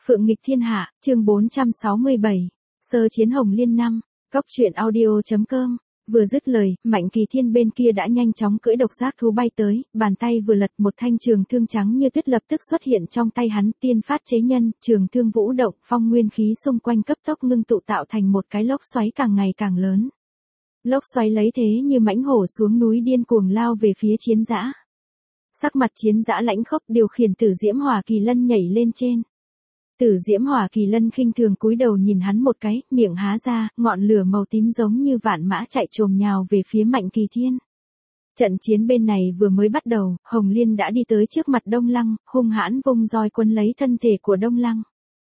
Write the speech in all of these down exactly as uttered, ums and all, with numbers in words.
Phượng nghịch thiên hạ, chương bốn trăm sáu mươi bảy. Sơ chiến Hồng Liên năm. Cốc truyện audio.com. Vừa dứt lời, Mạnh Kỳ Thiên bên kia đã nhanh chóng cưỡi độc giác thú bay tới, bàn tay vừa lật, một thanh trường thương trắng như tuyết lập tức xuất hiện trong tay hắn, tiên phát chế nhân, trường thương vũ động, phong nguyên khí xung quanh cấp tốc ngưng tụ tạo thành một cái lốc xoáy càng ngày càng lớn. Lốc xoáy lấy thế như mãnh hổ xuống núi điên cuồng lao về phía chiến dã. Sắc mặt chiến dã lãnh khốc điều khiển Tử Diễm Hỏa Kỳ Lân nhảy lên trên. Tử Diễm Hỏa Kỳ Lân khinh thường cúi đầu nhìn hắn một cái, miệng há ra, ngọn lửa màu tím giống như vạn mã chạy chồm nhào về phía Mạnh Kỳ Thiên. Trận chiến bên này vừa mới bắt đầu, Hồng Liên đã đi tới trước mặt Đông Lăng, hung hãn vung roi quấn lấy thân thể của Đông Lăng.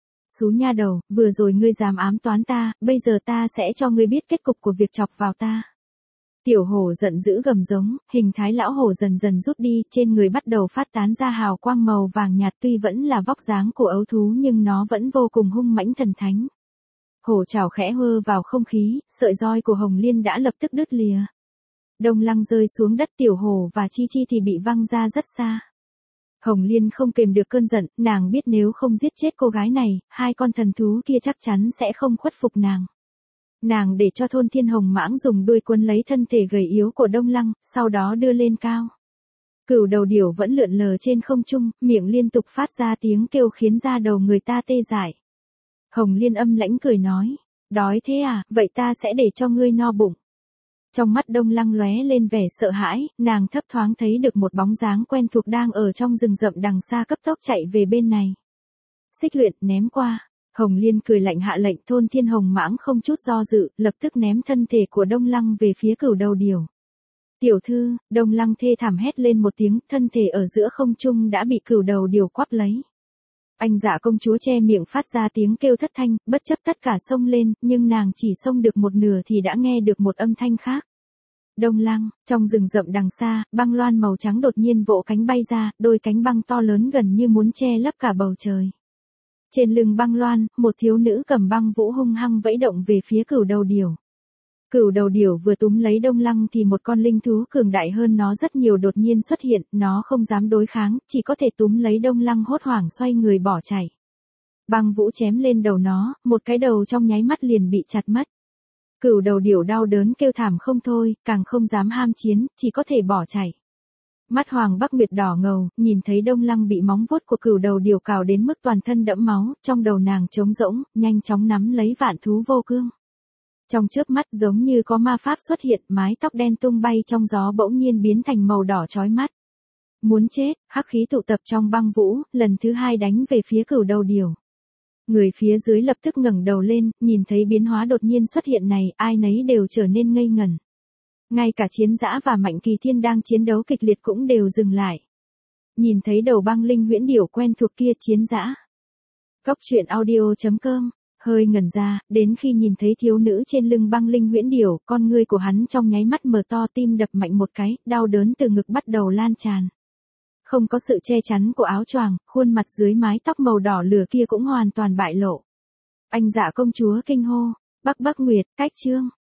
Xú nha đầu, vừa rồi ngươi dám ám toán ta, bây giờ ta sẽ cho ngươi biết kết cục của việc chọc vào ta. Tiểu hổ giận dữ gầm giống, hình thái lão hổ dần dần rút đi, trên người bắt đầu phát tán ra hào quang màu vàng nhạt, tuy vẫn là vóc dáng của ấu thú nhưng nó vẫn vô cùng hung mãnh thần thánh. Hổ trảo khẽ hơ vào không khí, sợi roi của Hồng Liên đã lập tức đứt lìa. Đông Lăng rơi xuống đất, tiểu hổ và Chi Chi thì bị văng ra rất xa. Hồng Liên không kềm được cơn giận, nàng biết nếu không giết chết cô gái này, hai con thần thú kia chắc chắn sẽ không khuất phục nàng. Nàng để cho Thôn Thiên Hồng Mãng dùng đuôi quấn lấy thân thể gầy yếu của Đông Lăng, sau đó đưa lên cao. Cửu đầu điểu vẫn lượn lờ trên không trung, miệng liên tục phát ra tiếng kêu khiến da đầu người ta tê dại. Hồng Liên âm lãnh cười nói, đói thế à, vậy ta sẽ để cho ngươi no bụng. Trong mắt Đông Lăng lóe lên vẻ sợ hãi, nàng thấp thoáng thấy được một bóng dáng quen thuộc đang ở trong rừng rậm đằng xa cấp tốc chạy về bên này. Xích luyện ném qua. Hồng Liên cười lạnh hạ lệnh, Thôn Thiên Hồng Mãng không chút do dự, lập tức ném thân thể của Đông Lăng về phía cửu đầu điểu. Tiểu thư, Đông Lăng thê thảm hét lên một tiếng, thân thể ở giữa không trung đã bị cửu đầu điểu quắp lấy. Anh Dạ công chúa che miệng phát ra tiếng kêu thất thanh, bất chấp tất cả xông lên, nhưng nàng chỉ xông được một nửa thì đã nghe được một âm thanh khác. Đông Lăng, trong rừng rậm đằng xa, băng loan màu trắng đột nhiên vỗ cánh bay ra, đôi cánh băng to lớn gần như muốn che lấp cả bầu trời. Trên lưng băng loan, một thiếu nữ cầm băng vũ hung hăng vẫy động về phía cửu đầu điểu. Cửu đầu điểu vừa túm lấy Đông Lăng thì một con linh thú cường đại hơn nó rất nhiều đột nhiên xuất hiện, nó không dám đối kháng, chỉ có thể túm lấy Đông Lăng hốt hoảng xoay người bỏ chạy. Băng vũ chém lên đầu nó, một cái đầu trong nháy mắt liền bị chặt mất. Cửu đầu điểu đau đớn kêu thảm không thôi, càng không dám ham chiến, chỉ có thể bỏ chạy. Mắt Hoàng Bắc Nguyệt đỏ ngầu, nhìn thấy Đông Lăng bị móng vuốt của cửu đầu điểu cào đến mức toàn thân đẫm máu, trong đầu nàng trống rỗng, nhanh chóng nắm lấy vạn thú vô cương. Trong chớp mắt giống như có ma pháp xuất hiện, mái tóc đen tung bay trong gió bỗng nhiên biến thành màu đỏ chói mắt. Muốn chết, hắc khí tụ tập trong băng vũ, lần thứ hai đánh về phía cửu đầu điểu. Người phía dưới lập tức ngẩng đầu lên, nhìn thấy biến hóa đột nhiên xuất hiện này, ai nấy đều trở nên ngây ngẩn. Ngay cả Chiến Dã và Mạnh Kỳ Thiên đang chiến đấu kịch liệt cũng đều dừng lại. Nhìn thấy đầu băng linh huyễn điểu quen thuộc kia, Chiến Dã. Cốc truyện audio.com, hơi ngẩn ra, đến khi nhìn thấy thiếu nữ trên lưng băng linh huyễn điểu, con ngươi của hắn trong nháy mắt mở to, tim đập mạnh một cái, đau đớn từ ngực bắt đầu lan tràn. Không có sự che chắn của áo choàng, khuôn mặt dưới mái tóc màu đỏ lửa kia cũng hoàn toàn bại lộ. Anh Dạ công chúa kinh hô, Bắc Bắc Nguyệt, cách chương.